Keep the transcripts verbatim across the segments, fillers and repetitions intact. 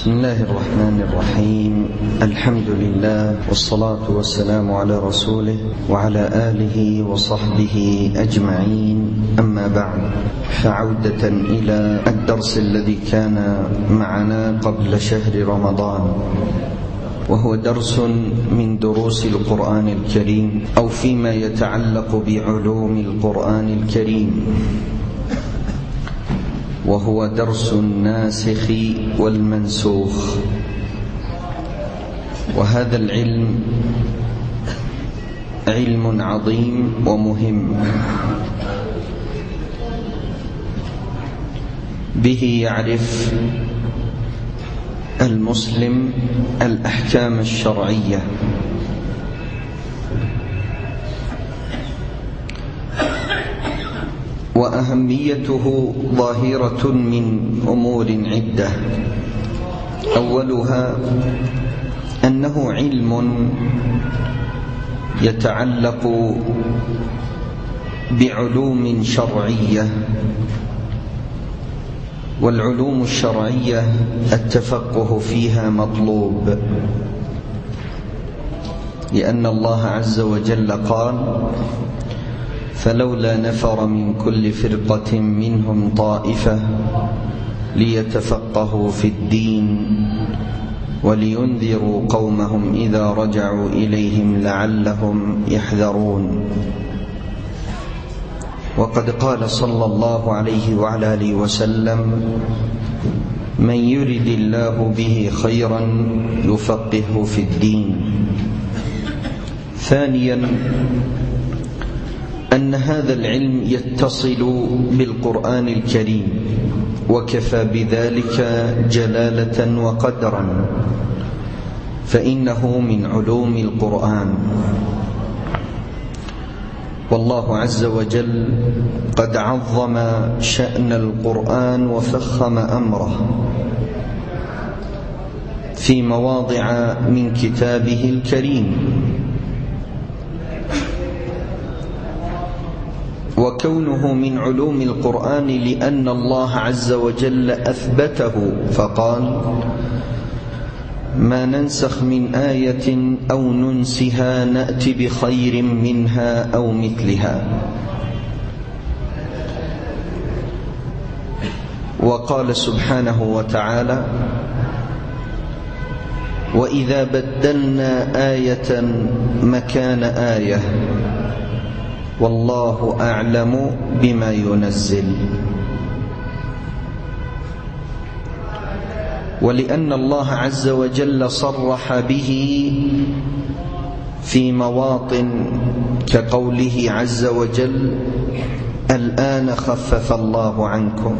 بسم الله الرحمن الرحيم. الحمد لله والصلاة والسلام على رسوله وعلى آله وصحبه أجمعين، أما بعد، فعودة إلى الدرس الذي كان معنا قبل شهر رمضان، وهو درس من دروس القرآن الكريم أو فيما يتعلق بعلوم القرآن الكريم، وهو درس الناسخ والمنسوخ. وهذا العلم علم عظيم ومهم، به يعرف المسلم الأحكام الشرعية، وأهميته ظاهرة من أمور عدة. أولها أنه علم يتعلق بعلوم شرعية، والعلوم الشرعية التفقه فيها مطلوب، لأن الله عز وجل قال: فلولا نفر من كل فرقة منهم طائفة ليتفقهوا في الدين ولينذروا قومهم إذا رجعوا إليهم لعلهم يحذرون. وقد قال صلى الله عليه وعلى آله وسلم: من يرد الله به خيرا يفقهه في الدين. ثانيا أن هذا العلم يتصل بالقرآن الكريم، وكفى بذلك جلالة وقدرا، فإنه من علوم القرآن. والله عز وجل قد عظم شأن القرآن وفخم أمره في مواضع من كتابه الكريم، وكونه من علوم القرآن لأن الله عز وجل أثبته، فقال: ما ننسخ من آية أو ننسها نأتي بخير منها أو مثلها. وقال سبحانه وتعالى: وإذا بدلنا آية مكان آية والله أعلم بما ينزل. ولأن الله عز وجل صرح به في مواطن كقوله عز وجل: الآن خفف الله عنكم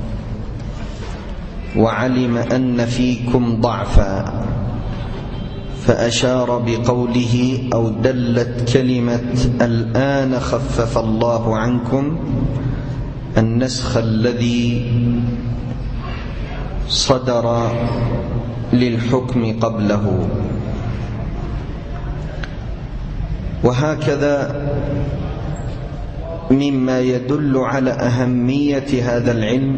وعلم أن فيكم ضعفا، فأشار بقوله أو دلت كلمة الآن خفف الله عنكم النسخ الذي صدر للحكم قبله. وهكذا مما يدل على أهمية هذا العلم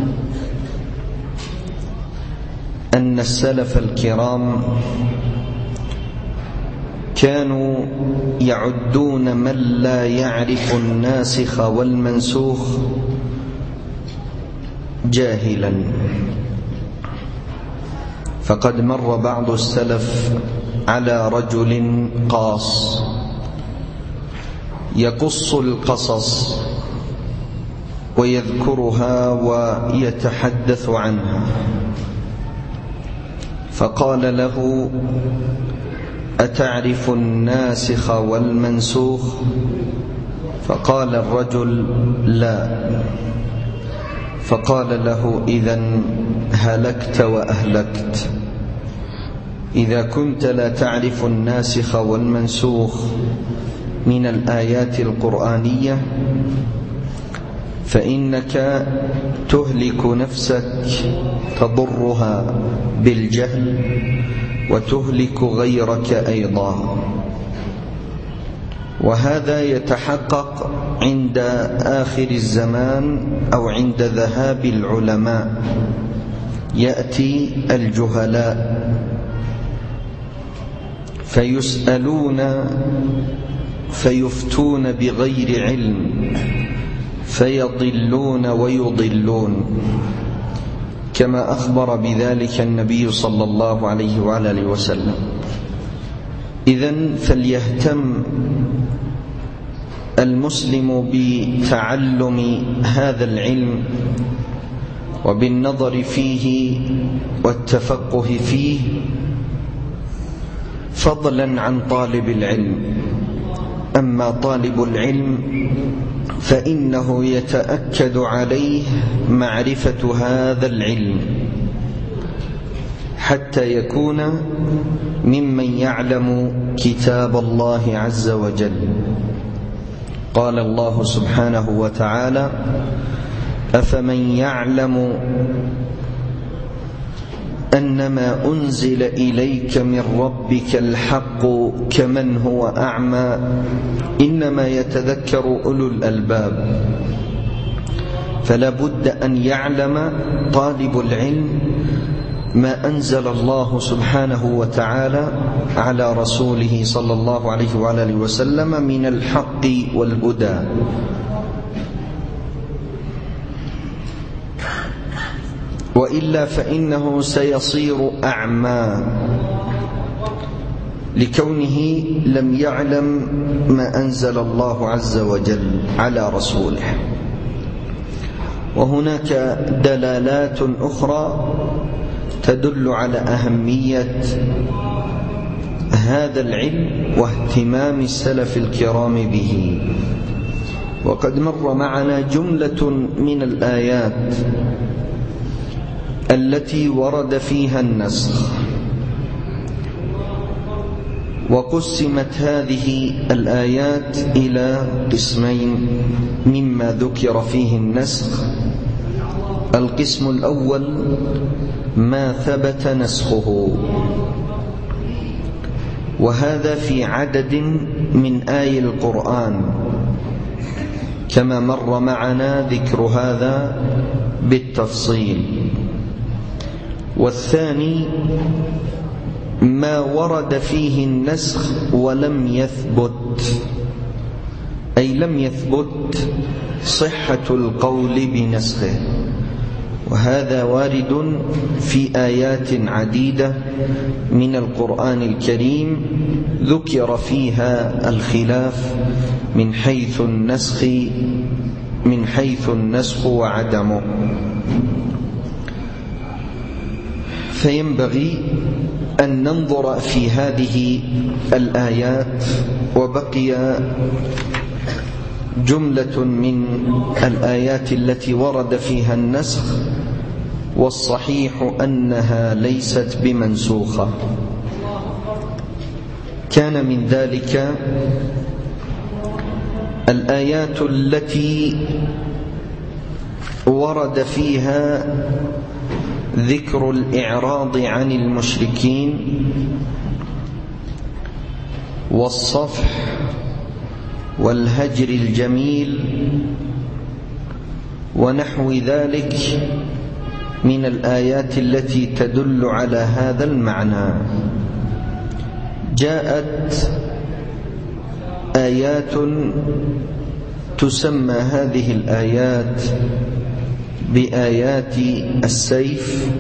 أن السلف الكرام كانوا يعدون من لا يعرف الناسخ والمنسوخ جاهلا. فقد مر بعض السلف على رجل قاص يقص القصص ويذكرها ويتحدث عنها، فقال له: أتعرف الناسخ والمنسوخ؟ فقال الرجل: لا. فقال له: إذن هلكت وأهلكت. إذا كنت لا تعرف الناسخ والمنسوخ من الآيات القرآنية فإنك تهلك نفسك، تضرها بالجهل وتهلك غيرك أيضا. وهذا يتحقق عند آخر الزمان أو عند ذهاب العلماء، يأتي الجهلاء فيسألون فيفتون بغير علم فيضلون ويضلون، كما أخبر بذلك النبي صلى الله عليه وعلى آله وسلم. إذن فليهتم المسلم بتعلم هذا العلم وبالنظر فيه والتفقه فيه، فضلا عن طالب العلم. أما طالب العلم فإنه يتأكد عليه معرفة هذا العلم حتى يكون ممن يعلم كتاب الله عز وجل. قال الله سبحانه وتعالى: أفمن يعلم أنما أنزل إليك من ربك الحق كمن هو أعمى إنما يتذكر أولو الألباب. فلا بد أن يعلم طالب العلم ما أنزل الله سبحانه وتعالى على رسوله صلى الله عليه وعلى آله وسلم من الحق والهدى. وإلا فإنه سيصير أعمى لكونه لم يعلم ما أنزل الله عز وجل على رسوله. وهناك دلالات أخرى تدل على أهمية هذا العلم واهتمام السلف الكرام به. وقد مر معنا جملة من الآيات التي ورد فيها النسخ، وقسمت هذه الآيات إلى قسمين مما ذكر فيه النسخ. القسم الأول ما ثبت نسخه، وهذا في عدد من آي القرآن كما مر معنا ذكر هذا بالتفصيل. والثاني ما ورد فيه النسخ ولم يثبت، أي لم يثبت صحة القول بنسخه، وهذا وارد في آيات عديدة من القرآن الكريم ذكر فيها الخلاف من حيث النسخ من حيث النسخ وعدمه. فينبغي أن ننظر في هذه الآيات. وبقي جملة من الآيات التي ورد فيها النسخ، والصحيح أنها ليست بمنسوخة. كان من ذلك الآيات التي ورد فيها ذكر الإعراض عن المشركين والصفح والهجر الجميل ونحو ذلك من الآيات التي تدل على هذا المعنى. جاءت آيات تسمى هذه الآيات بآيات السيف،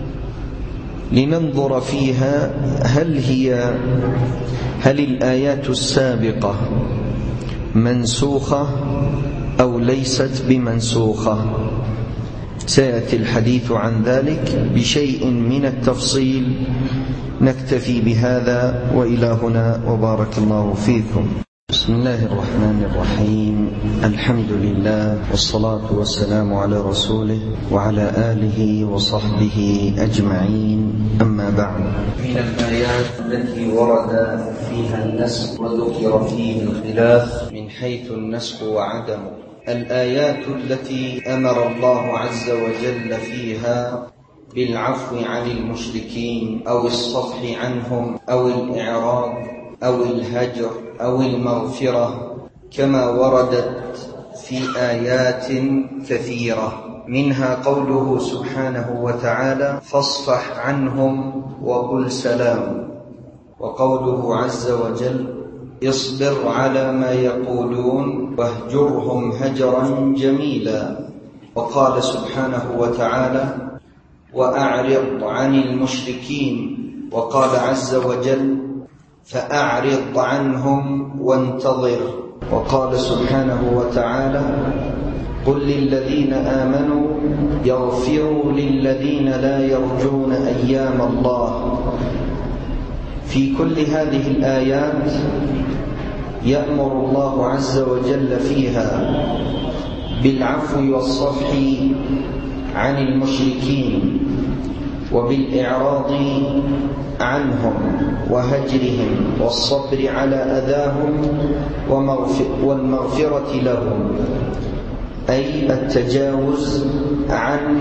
لننظر فيها هل هي هل الآيات السابقة منسوخة أو ليست بمنسوخة. سيأتي الحديث عن ذلك بشيء من التفصيل. نكتفي بهذا وإلى هنا، وبارك الله فيكم. بسم الله الرحمن الرحيم. الحمد لله والصلاة والسلام على رسوله وعلى آله وصحبه أجمعين، أما بعد. من الآيات التي ورد فيها النسخ وذكر فيه الخلاف من حيث النسخ وعدمه الآيات التي أمر الله عز وجل فيها بالعفو عن المشركين أو الصفح عنهم أو الإعراض أو الهجر أو المغفرة، كما وردت في آيات كثيرة. منها قوله سبحانه وتعالى: فاصفح عنهم وقل سلام، وقوله عز وجل: اصبر على ما يقولون واهجرهم هجرا جميلا. وقال سبحانه وتعالى: وأعرض عن المشركين. وقال عز وجل: فأعرض عنهم وانتظر. وقال سبحانه وتعالى: قل للذين آمنوا يغفروا للذين لا يرجون أيام الله. في كل هذه الآيات يأمر الله عز وجل فيها بالعفو والصفح عن المشركين، وبالإعراض عنهم وهجرهم، والصبر على أذاهم والمغفرة لهم، أي التجاوز عن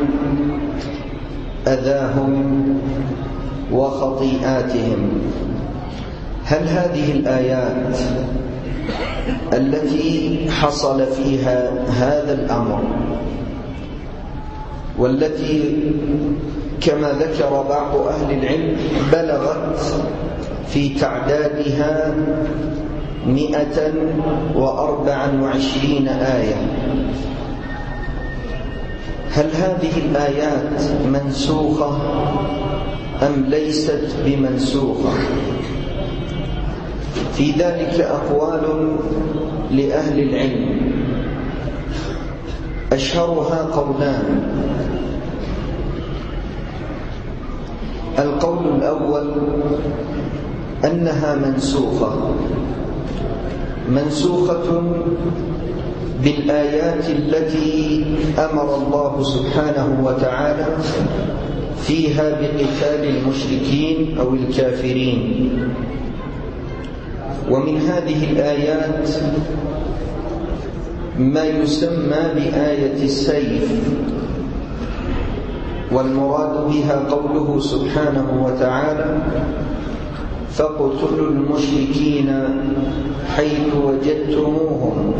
أذاهم وخطيئاتهم. هل هذه الآيات التي حصل فيها هذا الأمر، والتي كما ذكر بعض أهل العلم بلغت في تعدادها مئة وأربعا وعشرين آية، هل هذه الآيات منسوخة أم ليست بمنسوخة؟ في ذلك أقوال لأهل العلم، أشهرها قولان. القول الأول أنها منسوخة منسوخة بالآيات التي أمر الله سبحانه وتعالى فيها بقتال المشركين أو الكافرين. ومن هذه الآيات ما يسمى بآية السيف، والمراد بها قوله سبحانه وتعالى: فاقتلوا المشركين حيث وجدتموهم.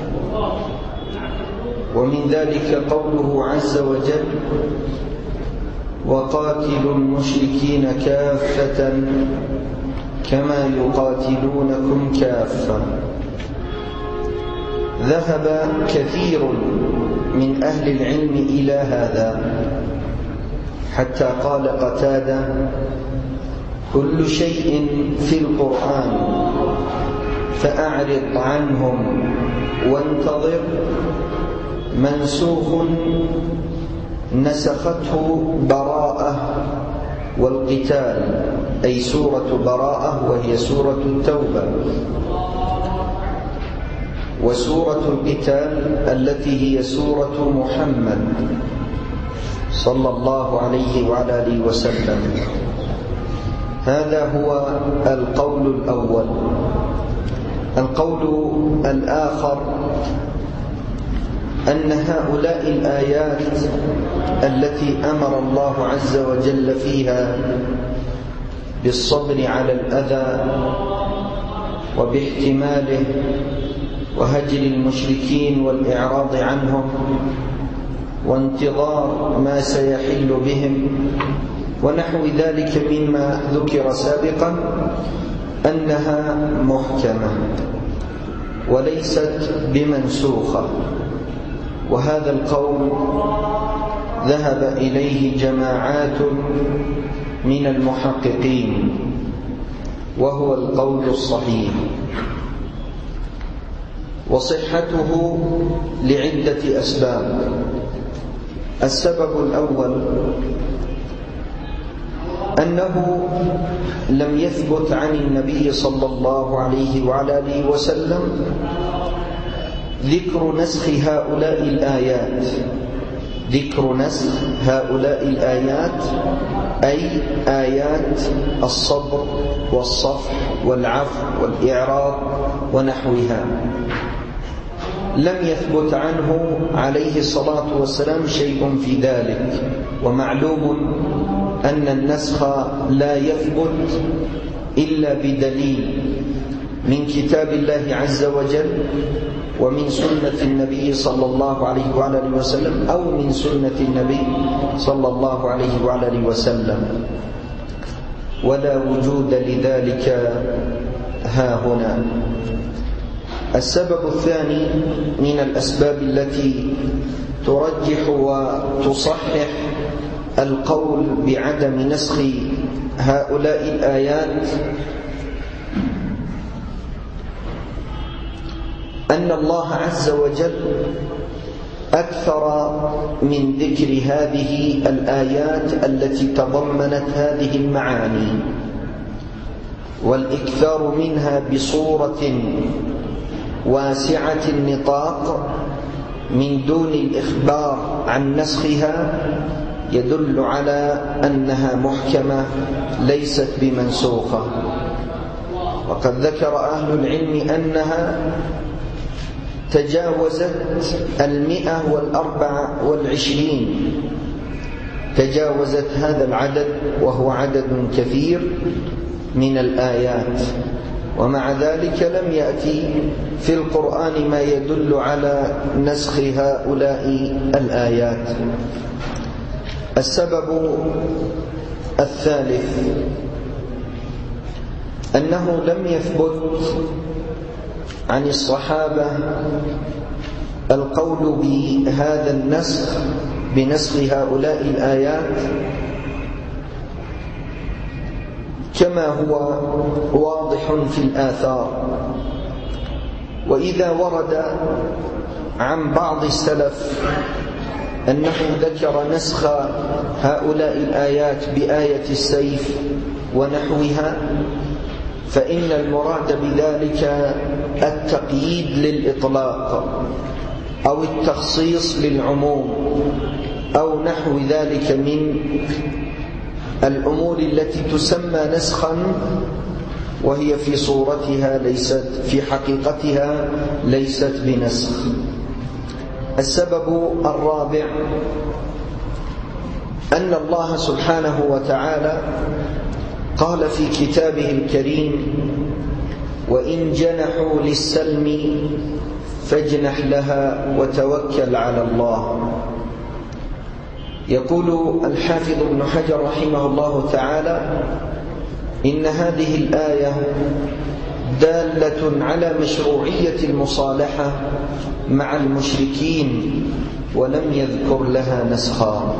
ومن ذلك قوله عز وجل: وقاتلوا المشركين كافة كما يقاتلونكم كافة. ذهب كثير من أهل العلم إلى هذا، حتى قال قتادة: كل شيء في القرآن فأعرض عنهم وانتظر منسوخ نسخته براءة والقتال، أي سورة براءة وهي سورة التوبة، وسورة القتال التي هي سورة محمد صلى الله عليه وعلى آله وسلم. هذا هو القول الأول. القول الآخر أن هؤلاء الآيات التي أمر الله عز وجل فيها بالصبر على الأذى وباحتماله وهجر المشركين والإعراض عنهم وانتظار ما سيحل بهم ونحو ذلك مما ذكر سابقا، أنها محكمة وليست بمنسوخة. وهذا القول ذهب إليه جماعات من المحققين، وهو القول الصحيح، وصحته لعدة أسباب. السبب الأول أنه لم يثبت عن النبي صلى الله عليه وعلى آله وسلم ذكر نسخ هؤلاء الآيات ذكر نسخ هؤلاء الآيات أي آيات الصبر والصفح والعفو والإعراض ونحوها، لم يثبت عنه عليه الصلاة والسلام شيء في ذلك. ومعلوم أن النسخ لا يثبت إلا بدليل، من كتاب الله عز وجل ومن سنة النبي صلى الله عليه وعلى آله وسلم أو من سنة النبي صلى الله عليه وعلى آله وسلم، ولا وجود لذلك ها هنا. السبب الثاني من الأسباب التي ترجح وتصحح القول بعدم نسخ هؤلاء الآيات أن الله عز وجل أكثر من ذكر هذه الآيات التي تضمنت هذه المعاني، والإكثار منها بصورة واسعة النطاق من دون الإخبار عن نسخها يدل على أنها محكمة ليست بمنسوخة. وقد ذكر أهل العلم أنها تجاوزت المئة والأربع والعشرين، تجاوزت هذا العدد وهو عدد كثير من الآيات، ومع ذلك لم يأتي في القرآن ما يدل على نسخ هؤلاء الآيات. السبب الثالث أنه لم يثبت عن الصحابة القول بهذا النسخ بنسخ هؤلاء الآيات كما هو واضح في الآثار. وإذا ورد عن بعض السلف أنه ذكر نسخ هؤلاء الآيات بآية السيف ونحوها، فإن المراد بذلك التقييد للإطلاق أو التخصيص للعموم أو نحو ذلك من الأمور التي تسمى نسخا وهي في صورتها ليست في حقيقتها ليست بنسخ. السبب الرابع أن الله سبحانه وتعالى قال في كتابه الكريم: وإن جنحوا للسلم فاجنح لها وتوكل على الله. يقول الحافظ ابن حجر رحمه الله تعالى: إن هذه الآية دالة على مشروعية المصالحة مع المشركين ولم يذكر لها نسخا.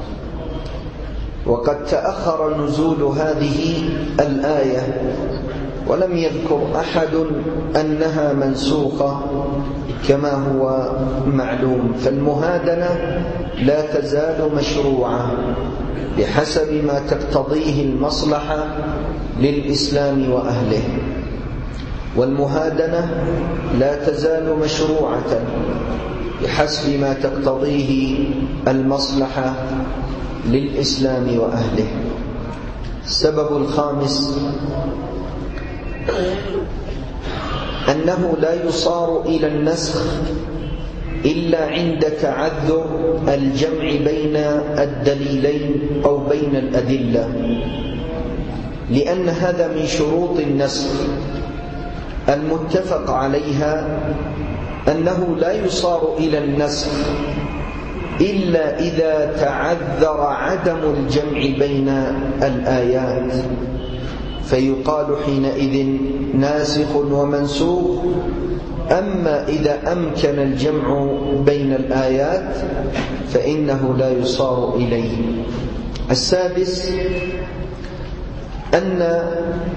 وقد تأخر نزول هذه الآية ولم يذكر أحد أنها منسوخة كما هو معلوم، فالمهادنة لا تزال مشروعة بحسب ما تقتضيه المصلحة للإسلام وأهله، والمهادنة لا تزال مشروعة بحسب ما تقتضيه المصلحة للإسلام وأهله. السبب الخامس أنه لا يصار إلى النسخ إلا عند تعذر الجمع بين الدليلين أو بين الأدلة، لأن هذا من شروط النسخ المتفق عليها، أنه لا يصار إلى النسخ إلا إذا تعذر عدم الجمع بين الآيات، فيقال حينئذ ناسخ ومنسوخ. أما إذا أمكن الجمع بين الآيات فإنه لا يصار إليه. السادس أن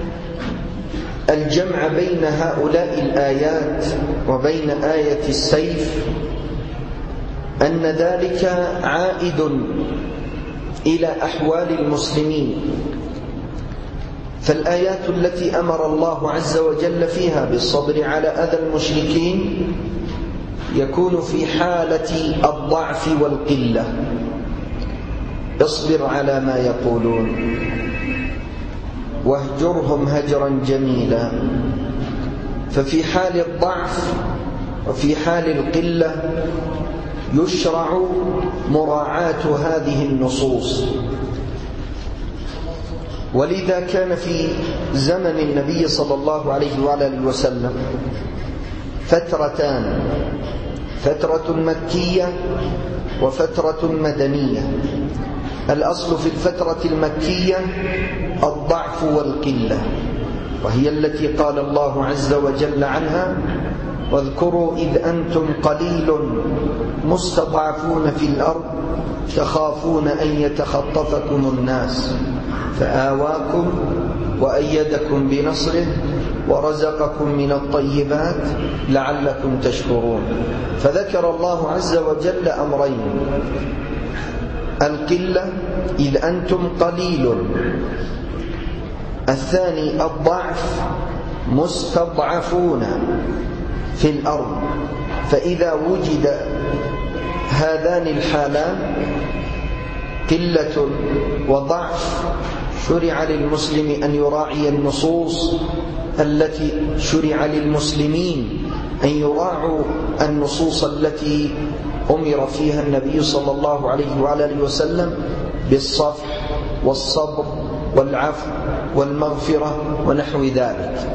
الجمع بين هؤلاء الآيات وبين آية السيف أن ذلك عائد إلى أحوال المسلمين، فالآيات التي أمر الله عز وجل فيها بالصبر على أذى المشركين يكون في حالة الضعف والقلة: اصبر على ما يقولون واهجرهم هجرا جميلا. ففي حال الضعف وفي حال القلة يشرع مراعاة هذه النصوص. ولذا كان في زمن النبي صلى الله عليه وآله وسلم فترتان، فترة مكية وفترة مدنية. الأصل في الفترة المكية الضعف والقلة، وهي التي قال الله عز وجل عنها: واذكروا إذ أنتم قليل مستضعفون في الأرض تخافون أن يتخطفكم الناس فآواكم وأيدكم بنصره ورزقكم من الطيبات لعلكم تشكرون. فذكر الله عز وجل أمرين: القلة إذ أنتم قليل، الثاني الضعف مستضعفون في الأرض. فإذا وجد هذان الحالان قلة وضعف شرع للمسلم أن يراعي النصوص التي شرع للمسلمين أن يراعوا النصوص التي أمر فيها النبي صلى الله عليه وآله وسلم بالصفح والصبر والعفو والمغفرة ونحو ذلك.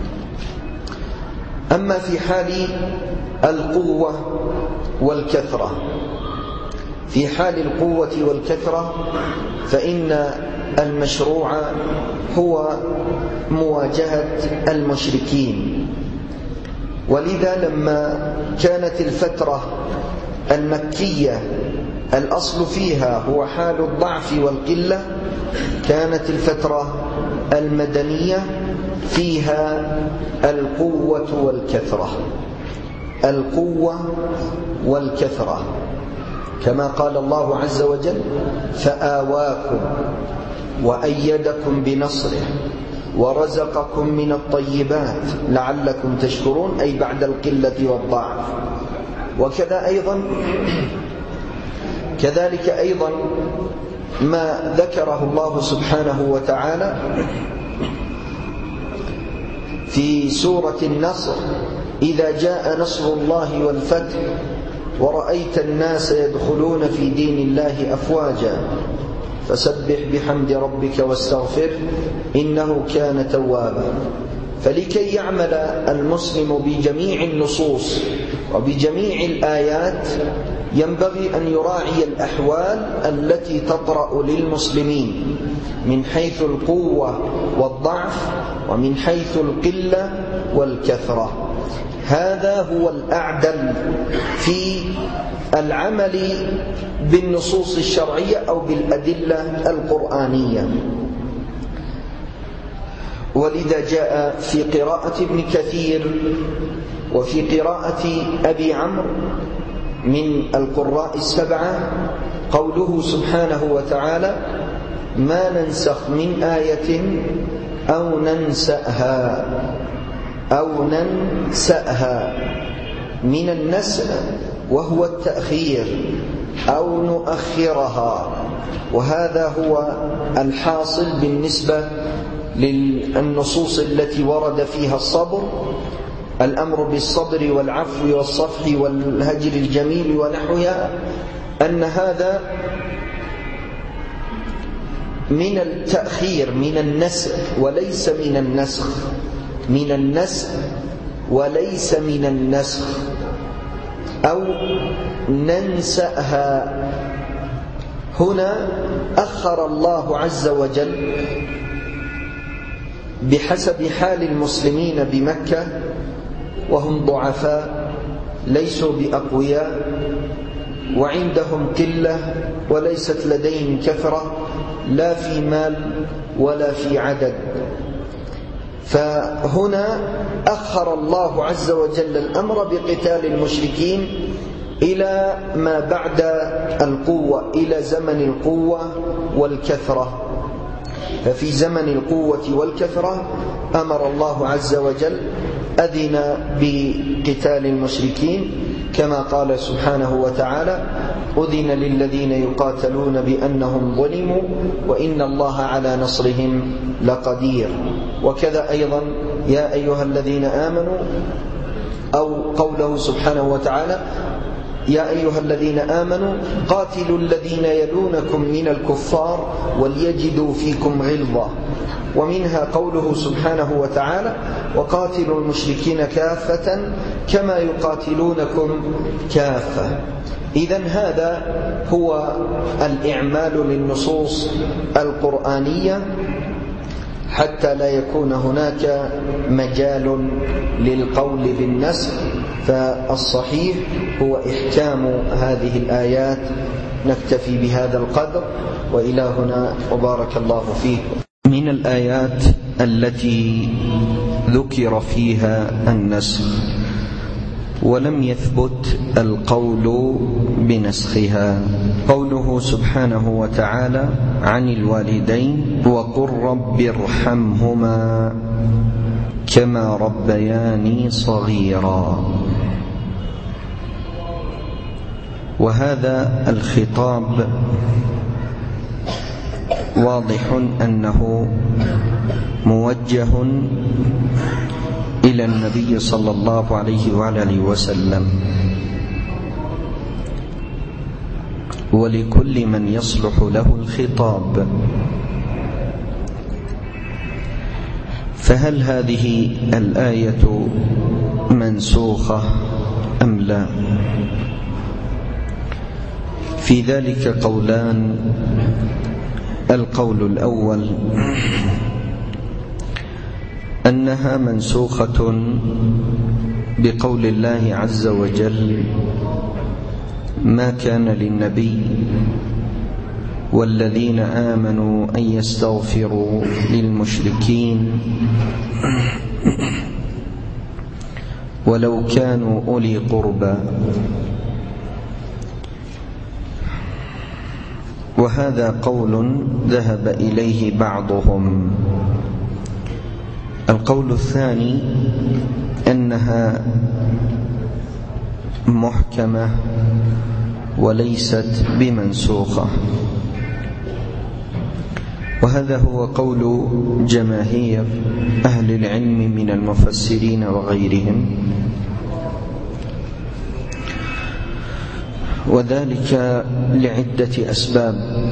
أما في حال القوة والكثرة، في حال القوة والكثرة فإن المشروع هو مواجهة المشركين. ولذا لما كانت الفترة المكية الأصل فيها هو حال الضعف والقلة، كانت الفترة المدنية فيها القوة والكثرة، القوة والكثرة، كما قال الله عز وجل: فآواكم وأيدكم بنصره ورزقكم من الطيبات لعلكم تشكرون، أي بعد القلة والضعف. وكذا أيضا كذلك أيضا ما ذكره الله سبحانه وتعالى في سورة النصر: إذا جاء نصر الله والفتح ورأيت الناس يدخلون في دين الله أفواجا فسبح بحمد ربك واستغفر إنه كان توابا. فلكي يعمل المسلم بجميع النصوص وبجميع الآيات ينبغي أن يراعي الأحوال التي تطرأ للمسلمين من حيث القوة والضعف ومن حيث القلة والكثرة. هذا هو الأعدل في العمل بالنصوص الشرعية أو بالأدلة القرآنية. ولذا جاء في قراءة ابن كثير وفي قراءة أبي عمرو من القراء السبعة قوله سبحانه وتعالى: ما ننسخ من آية أو ننسأها أو ننسأها، من النسأ وهو التأخير، أو نؤخرها. وهذا هو الحاصل بالنسبة للنصوص التي ورد فيها الصبر، الأمر بالصبر والعفو والصفح والهجر الجميل ونحوها، أن هذا من التأخير، من النسخ وليس من النسخ، من النسخ وليس من النسخ. أو ننسأها، هنا أخر الله عز وجل بحسب حال المسلمين بمكة، وهم ضعفاء ليسوا بأقوياء وعندهم قلة وليست لديهم كثرة لا في مال ولا في عدد. فهنا أخر الله عز وجل الأمر بقتال المشركين إلى ما بعد القوة، إلى زمن القوة والكثرة. ففي زمن القوة والكثرة أمر الله عز وجل، أذن بقتال المشركين كما قال سبحانه وتعالى: أذن للذين يقاتلون بأنهم ظلموا وإن الله على نصرهم لقدير. وكذا أيضا يا أيها الذين آمنوا، أو قوله سبحانه وتعالى: يا أيها الذين آمنوا قاتلوا الذين يلونكم من الكفار وليجدوا فيكم غلظة. ومنها قوله سبحانه وتعالى وقاتلوا المشركين كافة كما يقاتلونكم كافة. إذن هذا هو الإعمال للنصوص القرآنية حتى لا يكون هناك مجال للقول بالنسخ، فالصحيح هو إحكام هذه الآيات. نكتفي بهذا القدر، وإلى هنا وبارك الله فيه. من الآيات التي ذكر فيها النسخ ولم يثبت القول بنسخها قوله سبحانه وتعالى عن الوالدين وقل رب ارحمهما كما ربياني صغيرا. وهذا الخطاب واضح أنه موجه إلى النبي صلى الله عليه وآله وسلم ولكل من يصلح له الخطاب. فهل هذه الآية منسوخة أم لا؟ في ذلك قولان. القول الأول أنها منسوخة بقول الله عز وجل ما كان للنبي والذين آمنوا أن يستغفروا للمشركين ولو كانوا أولي قربى. وهذا قول ذهب إليه بعضهم. القول الثاني أنها محكمة وليست بمنسوخة، وهذا هو قول جماهير أهل العلم من المفسرين وغيرهم، وذلك لعدة أسباب.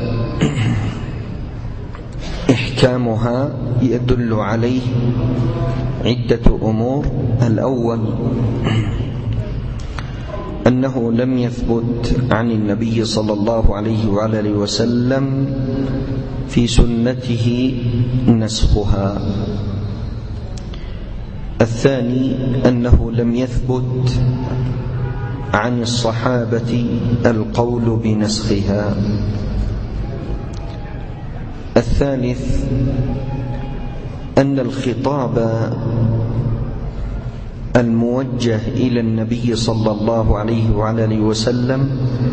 إحكامها يدل عليه عدة أمور. الأول أنه لم يثبت عن النبي صلى الله عليه وآله وسلم في سنته نسخها. الثاني أنه لم يثبت عن الصحابة القول بنسخها. الثالث أن الخطاب الموجه إلى النبي صلى الله عليه وآله وسلم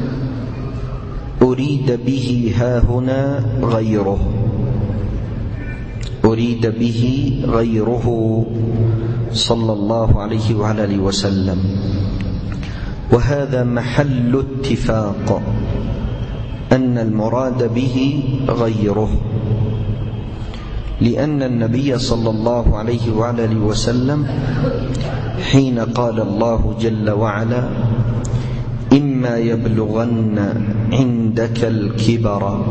أريد به هاهنا غيره أريد به غيره صلى الله عليه وآله وسلم، وهذا محل اتفاق أن المراد به غيره، لأن النبي صلى الله عليه وآله وسلم حين قال الله جل وعلا إما يبلغن عندك الكبر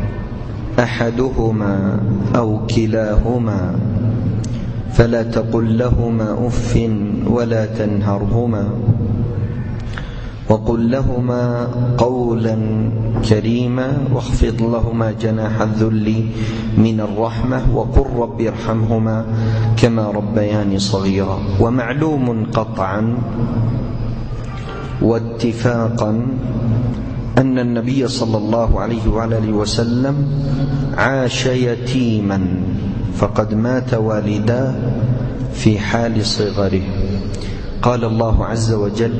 أحدهما أو كلاهما فلا تقل لهما أف ولا تنهرهما وقل لهما قولا كريما واخفض لهما جناح الذل من الرحمة وقل رب ارحمهما كما ربياني صغيرا. ومعلوم قطعا واتفاقا أن النبي صلى الله عليه وآله وسلم عاش يتيما، فقد مات والداه في حال صغره. قال الله عز وجل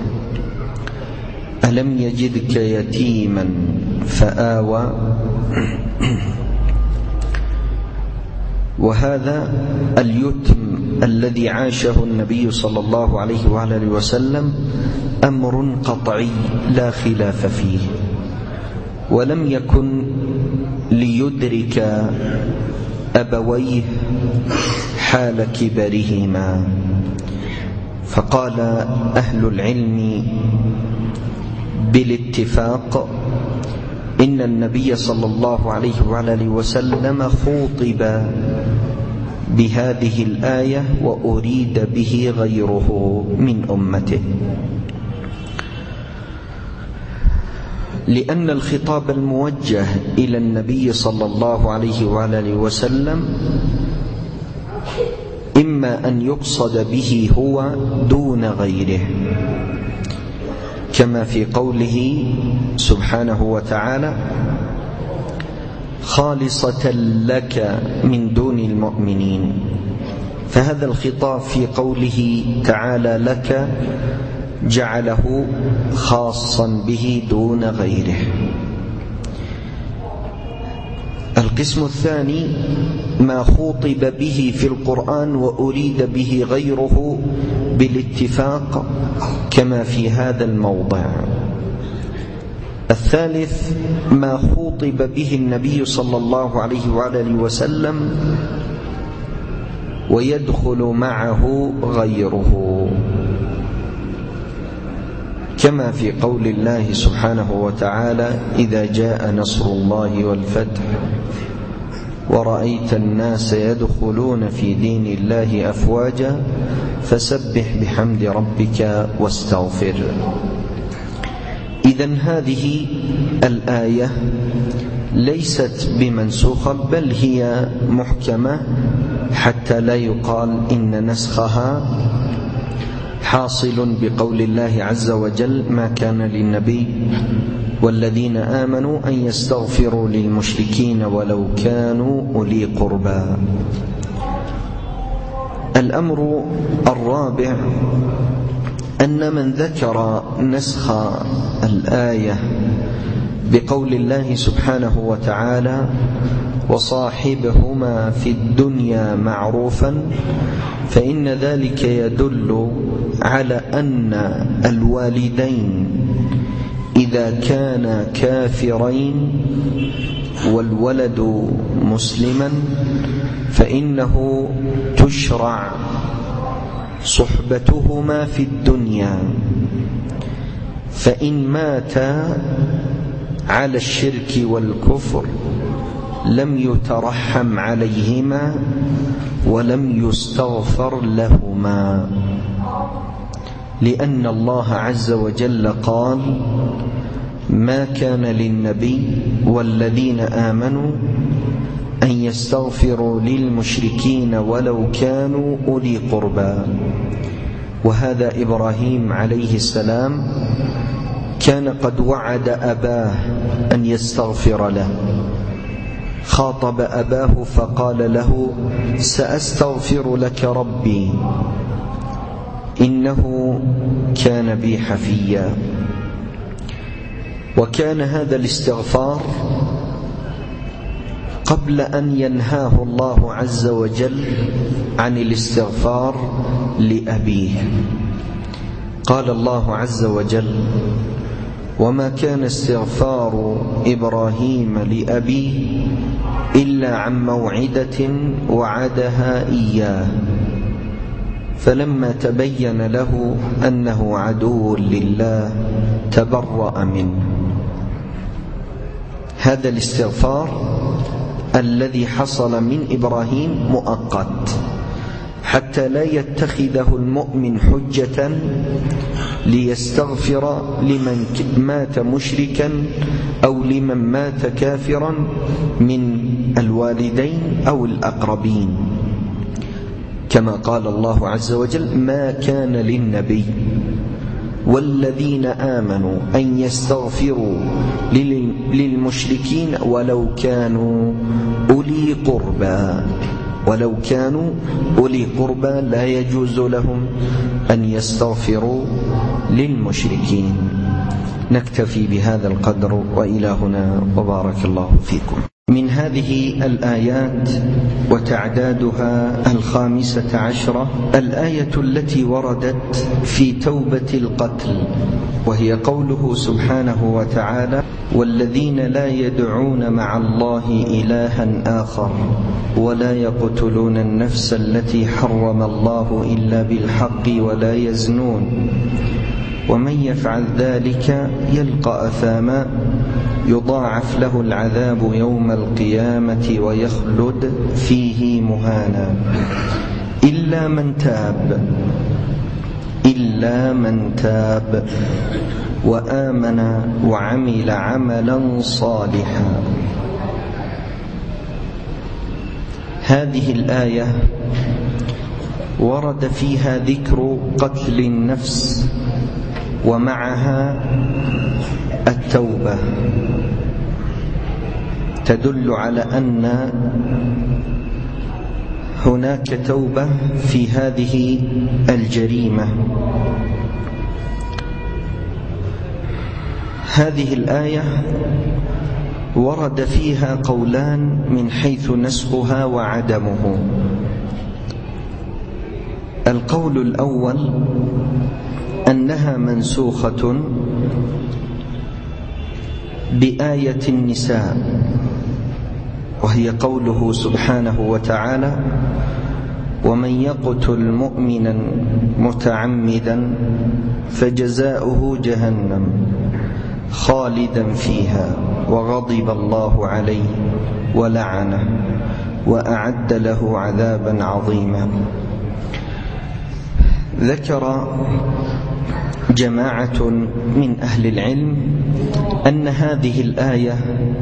ألم يجدك يتيما فآوى. وهذا اليتم الذي عاشه النبي صلى الله عليه وآله وسلم أمر قطعي لا خلاف فيه، ولم يكن ليدرك أبويه حال كبرهما. فقال أهل العلم بالاتفاق إن النبي صلى الله عليه وعلى وسلم خوطب بهذه الآية وأريد به غيره من أمته، لأن الخطاب الموجه إلى النبي صلى الله عليه وعلى وسلم إما أن يقصد به هو دون غيره، كما في قوله سبحانه وتعالى: خالصة لك من دون المؤمنين. فهذا الخطاب في قوله تعالى لك جعله خاصا به دون غيره. القسم الثاني ما خوطب به في القرآن وأريد به غيره بالاتفاق كما في هذا الموضع. الثالث ما خوطب به النبي صلى الله عليه وآله وسلم ويدخل معه غيره، كما في قول الله سبحانه وتعالى: إذا جاء نصر الله والفتح ورأيت الناس يدخلون في دين الله أفواجا فسبح بحمد ربك واستغفر. إذن هذه الآية ليست بمنسوخة، بل هي محكمة، حتى لا يقال إن نسخها حاصل بقول الله عز وجل: ما كان للنبي والذين آمنوا أن يستغفروا للمشركين ولو كانوا أولي قربى. الأمر الرابع أن من ذكر نسخ الآية بقول الله سبحانه وتعالى: وصاحبهما في الدنيا معروفا، فإن ذلك يدل على أن الوالدين إذا كانا كافرين والولد مسلما فإنه تشرع صحبتهما في الدنيا، فإن ماتا على الشرك والكفر لم يترحم عليهما ولم يستغفر لهما، لأن الله عز وجل قال: ما كان للنبي والذين آمنوا أن يستغفروا للمشركين ولو كانوا أولي قربى. وهذا إبراهيم عليه السلام كان قد وعد أباه أن يستغفر له، خاطب أباه فقال له: سأستغفر لك ربي إنه كان بي حفيا. وكان هذا الاستغفار قبل أن ينهاه الله عز وجل عن الاستغفار لأبيه. قال الله عز وجل: وما كان استغفار إبراهيم لأبيه إلا عن موعدة وعدها إياه فلما تبين له أنه عدو لله تبرأ منه. هذا الاستغفار الذي حصل من إبراهيم مؤقت، حتى لا يتخذه المؤمن حجة ليستغفر لمن مات مشركا أو لمن مات كافرا من الوالدين أو الأقربين، كما قال الله عز وجل: ما كان للنبي والذين آمنوا أن يستغفروا للمشركين ولو كانوا أولي قربى. ولو كانوا أولي قربى لا يجوز لهم أن يستغفروا للمشركين. نكتفي بهذا القدر وإلى هنا، وبارك الله فيكم. من هذه الآيات وتعدادها الخامسة عشرة الآية التي وردت في توبة القتل، وهي قوله سبحانه وتعالى: والذين لا يدعون مع الله إلها آخر ولا يقتلون النفس التي حرم الله إلا بالحق ولا يزنون ومن يفعل ذلك يلقى أثاما يضاعف له العذاب يوم القيامة ويخلد فيه مهانا إلا من تاب إلا من تاب وآمن وعمل عملا صالحا. هذه الآية ورد فيها ذكر قتل النفس ومعها التوبة، تدل على أن هناك توبة في هذه الجريمة. هذه الآية ورد فيها قولان من حيث نسخها وعدمه. القول الأول أنها منسوخة بآية النساء، وهي قوله سبحانه وتعالى: ومن يقتل مؤمنا متعمدا فجزاؤه جهنم خالدا فيها وغضب الله عليه ولعنه وأعد له عذابا عظيما. ذكر جماعة من أهل العلم أن هذه الآية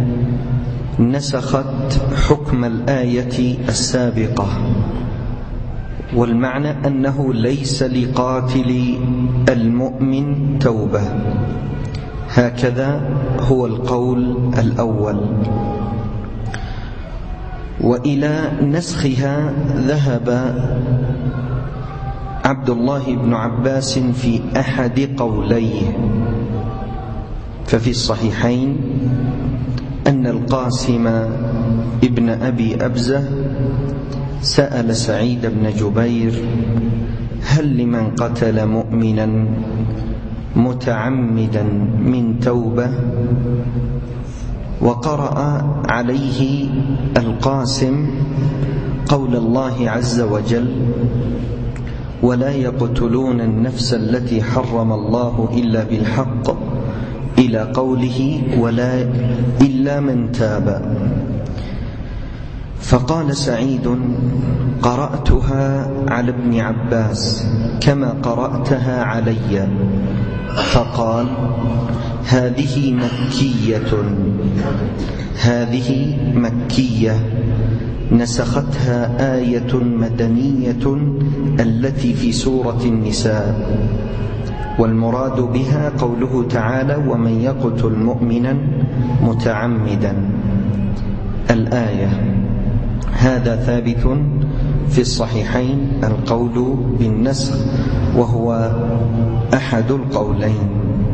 نسخت حكم الآية السابقة، والمعنى أنه ليس لقاتل المؤمن توبة. هكذا هو القول الأول. وإلى نسخها ذهب عبد الله بن عباس في أحد قوليه. ففي الصحيحين أن القاسم ابن أبي أبزة سأل سعيد بن جبير: هل لمن قتل مؤمنا متعمدا من توبة؟ وقرأ عليه القاسم قول الله عز وجل: ولا يقتلون النفس التي حرم الله إلا بالحق، إلى قوله ولا إلا من تاب. فقال سعيد: قرأتها على ابن عباس كما قرأتها علي. فقال: هذه مكية هذه مكية نسختها آية مدنية التي في سورة النساء، والمراد بها قوله تعالى: ومن يقتل مؤمنا متعمدا، الآية. هذا ثابت في الصحيحين القول بالنسخ، وهو أحد القولين.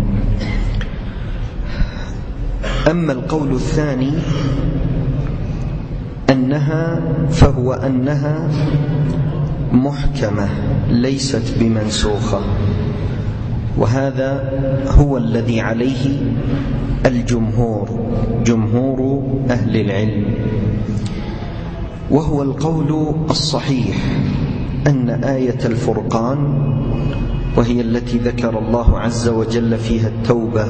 أما القول الثاني أنها فهو أنها محكمة ليست بمنسوخة، وهذا هو الذي عليه الجمهور جمهور أهل العلم، وهو القول الصحيح أن آية الفرقان، وهي التي ذكر الله عز وجل فيها التوبة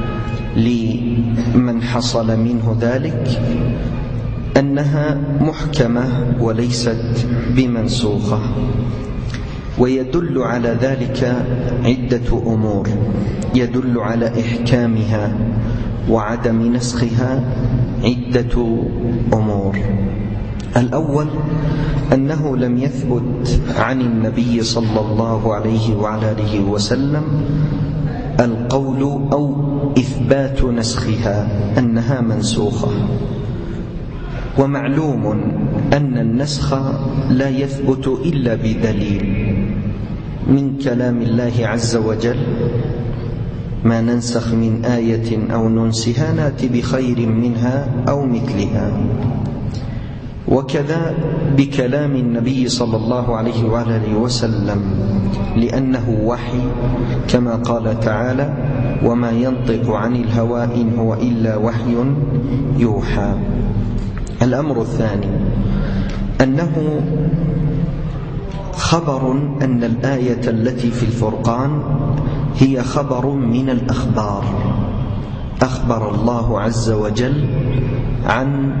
لمن حصل منه ذلك، أنها محكمة وليست بمنسوخة. ويدل على ذلك عدة أمور يدل على إحكامها وعدم نسخها. عدة أمور: الأول أنه لم يثبت عن النبي صلى الله عليه وعلى آله وسلم القول أو إثبات نسخها أنها منسوخة. ومعلوم أن النسخ لا يثبت إلا بدليل من كلام الله عز وجل: ما ننسخ من آية أو ننسها نأتي بخير منها أو مثلها. وكذا بكلام النبي صلى الله عليه وآله وسلم، لأنه وحي، كما قال تعالى: وما ينطق عن الهوى إن هو إلا وحي يوحى. الأمر الثاني أنه خبر أن الآية التي في الفرقان هي خبر من الأخبار. أخبر الله عز وجل عن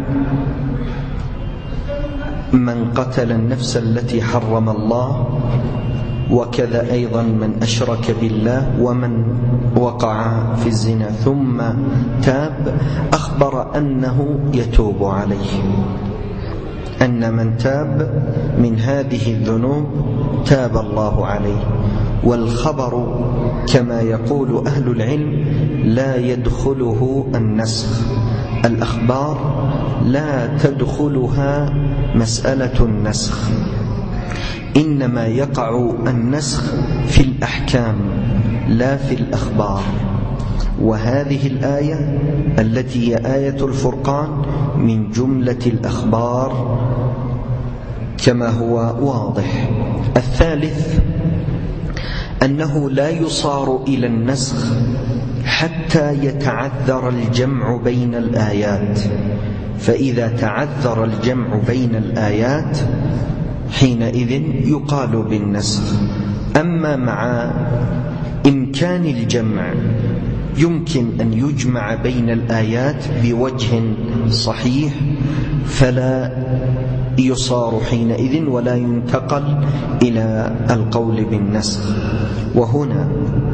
من قتل النفس التي حرم الله، وكذا أيضا من أشرك بالله، ومن وقع في الزنا ثم تاب. أخبر أنه يتوب عليه، أن من تاب من هذه الذنوب تاب الله عليه. والخبر كما يقول أهل العلم لا يدخله النسخ، الأخبار لا تدخلها مسألة النسخ، إنما يقع النسخ في الأحكام لا في الأخبار. وهذه الآية التي هي آية الفرقان من جملة الأخبار كما هو واضح. الثالث أنه لا يصار إلى النسخ حتى يتعذر الجمع بين الآيات، فإذا تعذر الجمع بين الآيات حينئذ يقال بالنسخ. أما مع إمكان الجمع يمكن أن يجمع بين الآيات بوجه صحيح فلا يصار حينئذ ولا ينتقل إلى القول بالنسخ. وهنا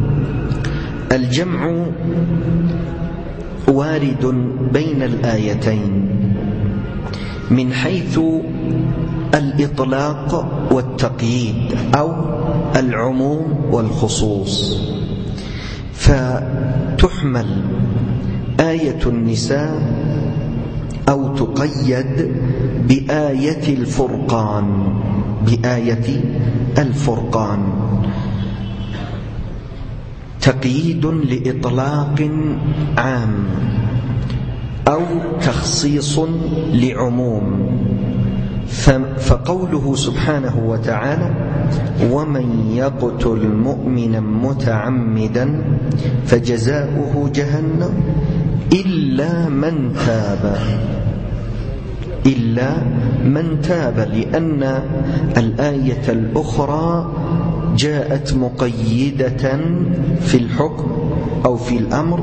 الجمع وارد بين الآيتين من حيث الإطلاق والتقييد أو العموم والخصوص، فتحمل آية النساء أو تقيد بآية الفرقان بآية الفرقان تقييد لإطلاق عام أو تخصيص لعموم. فقوله سبحانه وتعالى ومن يقتل مؤمنا متعمدا فجزاؤه جهنم إلا من تاب إلا من تاب لأن الآية الأخرى جاءت مقيدة في الحكم أو في الأمر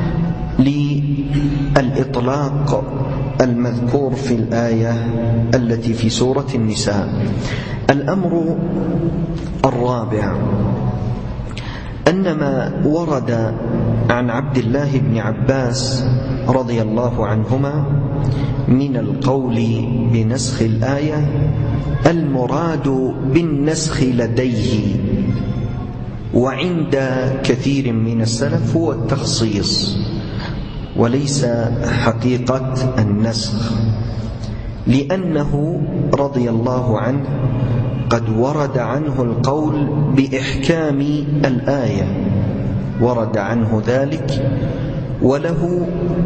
للإطلاق المذكور في الآية التي في سورة النساء. الأمر الرابع أن ما ورد عن عبد الله بن عباس رضي الله عنهما من القول بنسخ الآية المراد بالنسخ لديه وعند كثير من السلف هو التخصيص وليس حقيقة النسخ، لأنه رضي الله عنه قد ورد عنه القول بإحكام الآية، ورد عنه ذلك، وله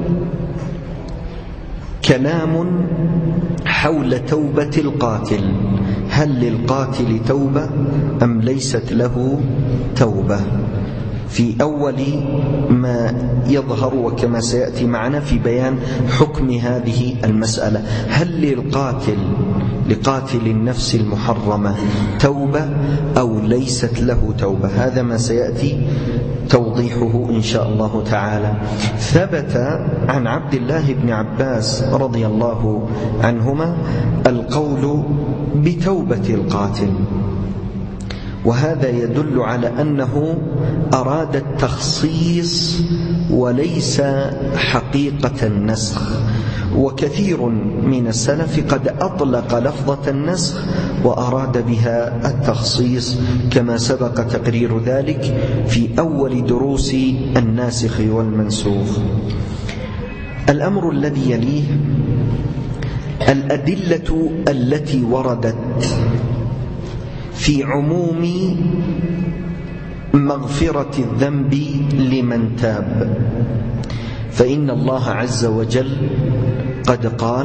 كلام حول توبة القاتل، هل للقاتل توبة أم ليست له توبة؟ في أول ما يظهر وكما سيأتي معنا في بيان حكم هذه المسألة، هل للقاتل لقاتل النفس المحرمة توبة أو ليست له توبة؟ هذا ما سيأتي توضيحه إن شاء الله تعالى. ثبت عن عبد الله بن عباس رضي الله عنهما القول بتوبة القاتل، وهذا يدل على أنه أراد التخصيص وليس حقيقة النسخ. وكثير من السلف قد أطلق لفظة النسخ وأراد بها التخصيص كما سبق تقرير ذلك في أول دروس الناسخ والمنسوخ. الأمر الذي يليه الأدلة التي وردت في عموم مغفرة الذنب لمن تاب، فإن الله عز وجل قد قال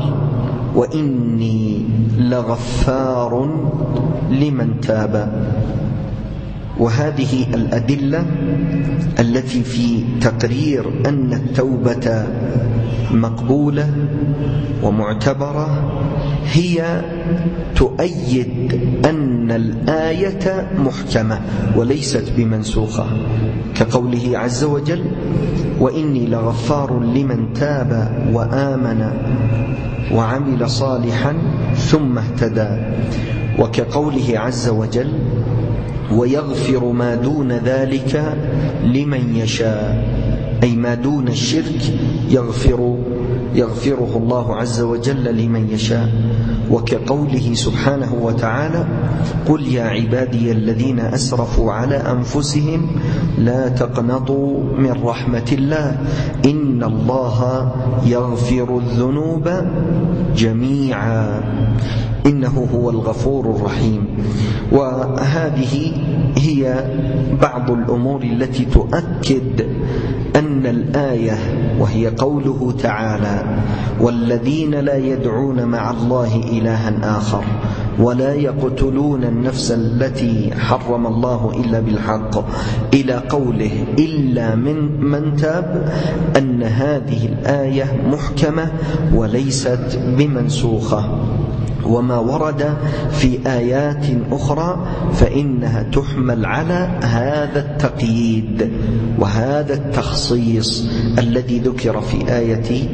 وإني لغفار لمن تاب. وهذه الأدلة التي في تقرير أن التوبة مقبولة ومعتبرة هي تؤيد أن الآية محكمة وليست بمنسوخة، كقوله عز وجل: وإني لغفار لمن تاب وآمن وعمل صالحا ثم اهتدى، وكقوله عز وجل: ويغفر ما دون ذلك لمن يشاء، أي ما دون الشرك يغفر يغفره الله عز وجل لمن يشاء. وكقوله سبحانه وتعالى: قل يا عبادي الذين أسرفوا على أنفسهم لا تقنطوا من رحمة الله إن الله يغفر الذنوب جميعا إنه هو الغفور الرحيم. وهذه هي بعض الأمور التي تؤكد أن الآية، وهي قوله تعالى: والذين لا يدعون مع الله إلها آخر ولا يقتلون النفس التي حرم الله إلا بالحق، إلى قوله: إلا من من تاب، أن هذه الآية محكمة وليست بمنسوخة. وما ورد في آيات أخرى فإنها تحمل على هذا التقييد وهذا التخصيص الذي ذكر في آية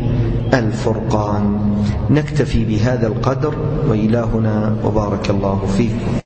الفرقان. نكتفي بهذا القدر، وإلهنا وبارك الله فيكم.